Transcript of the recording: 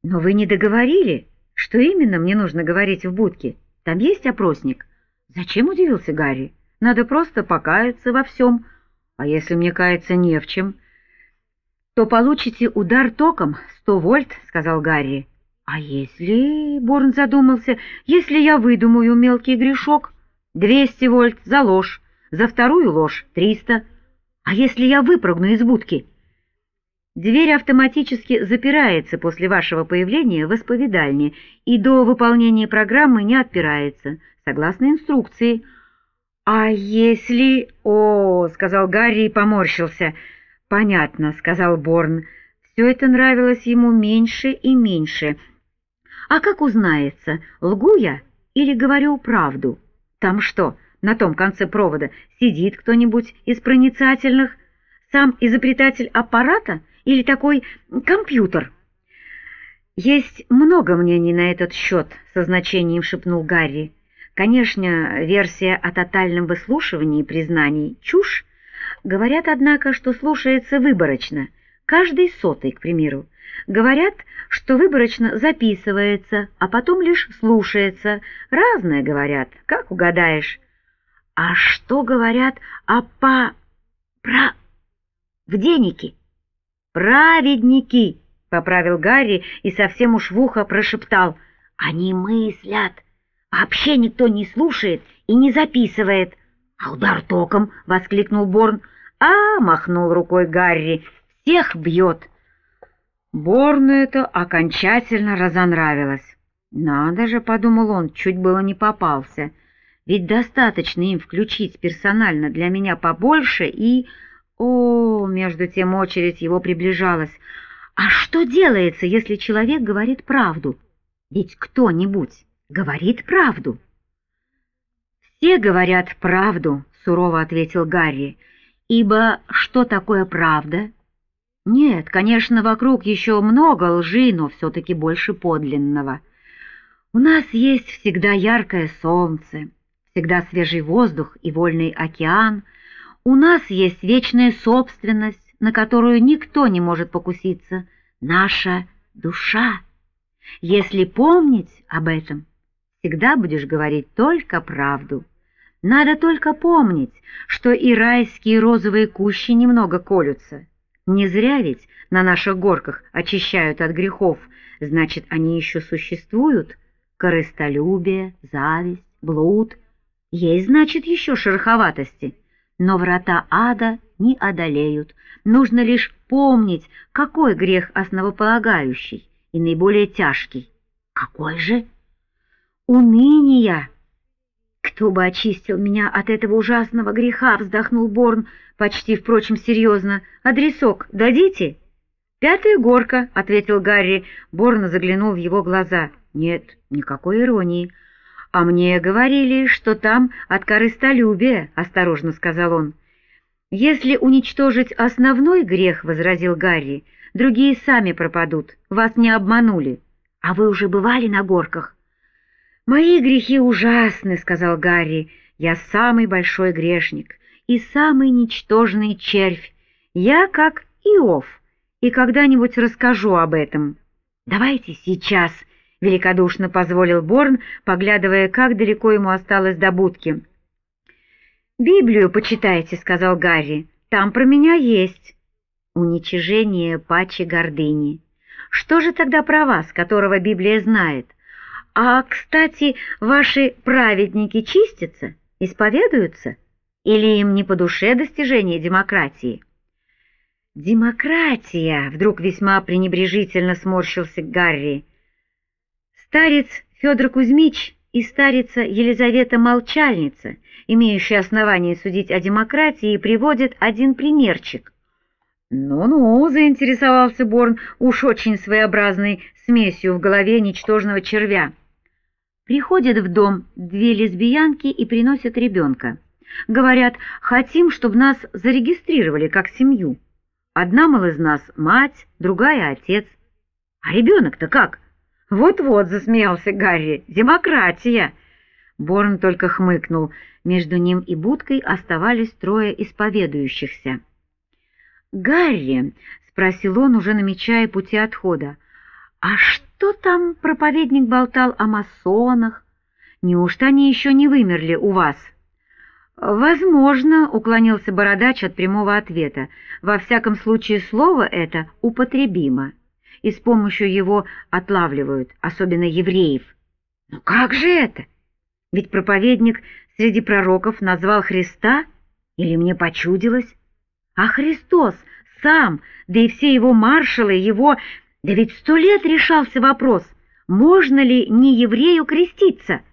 «Но вы не договорили, что именно мне нужно говорить в будке? Там есть опросник?» «Зачем?» — удивился Гарри. «Надо просто покаяться во всем. А если мне каяться не в чем?» «То получите удар током 100 вольт», — сказал Гарри. «А если...» — Борн задумался. «Если я выдумаю мелкий грешок? 200 вольт за ложь, за вторую ложь 300. А если я выпрыгну из будки?» «Дверь автоматически запирается после вашего появления в исповедальне и до выполнения программы не отпирается, согласно инструкции». «А если...» — сказал Гарри и поморщился. «Понятно», — сказал Борн. Все это нравилось ему меньше и меньше. «А как узнается, лгу я или говорю правду? Там что, на том конце провода сидит кто-нибудь из проницательных? Сам изобретатель аппарата или такой компьютер?» «Есть много мнений на этот счет», — со значением шепнул Гарри. «Конечно, версия о тотальном выслушивании признаний — чушь. Говорят, однако, что слушается выборочно, каждый сотый, к примеру. Говорят, что выборочно записывается, а потом лишь слушается. Разное говорят, как угадаешь». «А что говорят о правденники?» «Праведники», — поправил Гарри и совсем уж в ухо прошептал. «Они мыслят. Вообще никто не слушает и не записывает». «А удар током!» — воскликнул Борн. «А!» — махнул рукой Гарри. «Всех бьет!» Борну это окончательно разонравилось. «Надо же!» — подумал он, чуть было не попался. «Ведь достаточно им включить персонально для меня побольше и...» между тем очередь его приближалась. «А что делается, если человек говорит правду? Ведь кто-нибудь говорит правду?» «Все говорят правду», — сурово ответил Гарри. «Ибо что такое правда? Нет, конечно, вокруг еще много лжи, но все-таки больше подлинного. У нас есть всегда яркое солнце, всегда свежий воздух и вольный океан. У нас есть вечная собственность, на которую никто не может покуситься, наша душа. Если помнить об этом, всегда будешь говорить только правду. Надо только помнить, что и райские розовые кущи немного колются. Не зря ведь на наших горках очищают от грехов, значит, они еще существуют. Корыстолюбие, зависть, блуд. Есть, значит, еще шероховатости. Но врата ада не одолеют. Нужно лишь помнить, какой грех основополагающий и наиболее тяжкий. Какой же? Уныние. «Кто бы очистил меня от этого ужасного греха?» — вздохнул Борн, почти, впрочем, серьезно. «Адресок дадите?» «5-я горка», — ответил Гарри. Борн заглянул в его глаза. «Нет, никакой иронии». «А мне говорили, что там от корыстолюбия», — осторожно сказал он. «Если уничтожить основной грех, — возразил Гарри, — другие сами пропадут, вас не обманули. А вы уже бывали на горках?» «Мои грехи ужасны, — сказал Гарри, — я самый большой грешник и самый ничтожный червь. Я как Иов, и когда-нибудь расскажу об этом». «Давайте сейчас, — великодушно позволил Борн, поглядывая, как далеко ему осталось до будки. «Библию почитайте, — сказал Гарри, — там про меня есть». «Уничижение паче гордыни. Что же тогда про вас, которого Библия знает? А, кстати, ваши праведники чистятся, исповедуются? Или им не по душе достижение демократии?» «Демократия!» — вдруг весьма пренебрежительно сморщился Гарри. «Старец Федор Кузьмич и старица Елизавета Молчальница, имеющие основания судить о демократии, приводят один примерчик». «Ну-ну», — заинтересовался Борн, уж очень своеобразной смесью в голове ничтожного червя. Приходят в дом 2 лесбиянки и приносят ребенка. Говорят: «Хотим, чтобы нас зарегистрировали как семью. Одна, мол, из нас мать, другая — отец». «А ребенок-то как?» «Вот-вот», — засмеялся Гарри, — «демократия». Борн только хмыкнул. Между ним и будкой оставались 3 исповедующихся. «Гарри», — спросил он, уже намечая пути отхода, А что там проповедник болтал о масонах? Неужто они еще не вымерли у вас? Возможно, уклонился бородач от прямого ответа. Во всяком случае, слово это употребимо, и с помощью его отлавливают, особенно евреев. Но как же это? Ведь проповедник среди пророков назвал Христа, или мне почудилось? А Христос сам, да и все его маршалы, Да ведь 100 лет решался вопрос, можно ли не еврею креститься.